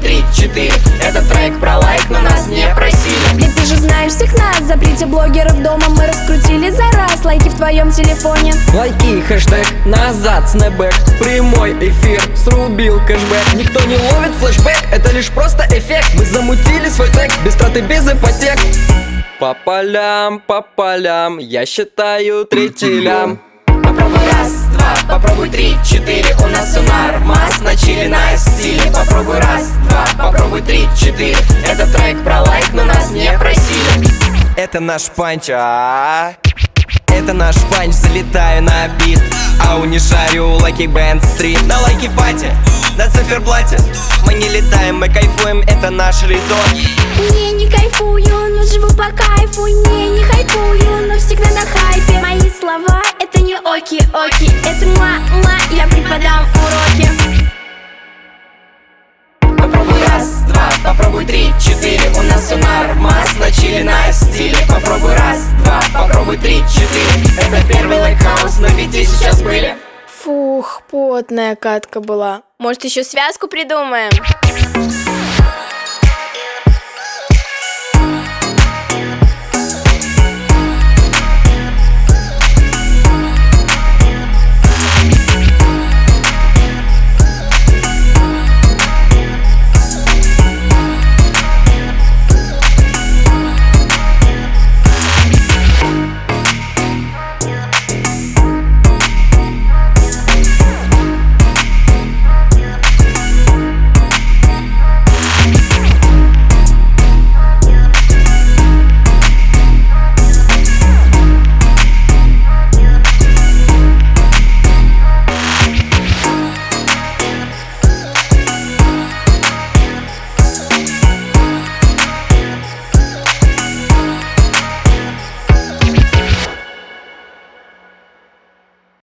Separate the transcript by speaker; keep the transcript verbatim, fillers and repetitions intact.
Speaker 1: три, четыре. Этот трек про лайк, но нас не просили.
Speaker 2: Ведь ты же знаешь всех нас, запрете блогеров дома мы раскрутили за раз. Лайки в твоем телефоне.
Speaker 3: Лайки, хэштег, назад, снэпбэк. Прямой эфир, срубил кэшбэк. Никто не ловит флешбэк, это лишь просто эффект. Мы замутили свой трек, без траты, без ипотек. По полям, по полям, я считаю третий лям.
Speaker 1: Попробуй раз, два, попробуй три, четыре. У нас все нормас, начали на стиле. Попробуй раз, два, попробуй три, четыре. Этот трек про лайк, но нас не просили.
Speaker 4: Это наш панч, а это наш панч, залетаю на бит. Ау, не шарю, лайки бэнд стрит. На лайки пати, на циферблате. Мы не летаем, мы кайфуем, это наш резон.
Speaker 2: Не, не кайфую, но живу по кайфу. Не, не хайпую, но всегда на хайпе. Мои слова это не оки-оки, это ма-ма, я преподам уроки.
Speaker 1: Попробуй раз, два, попробуй три, четыре. У нас все нормас, начали на стиле. Попробуй раз, два, попробуй три, четыре. Это первый лайкхаус, на пяти сейчас были.
Speaker 2: Фух, потная катка была. Может, еще связку придумаем?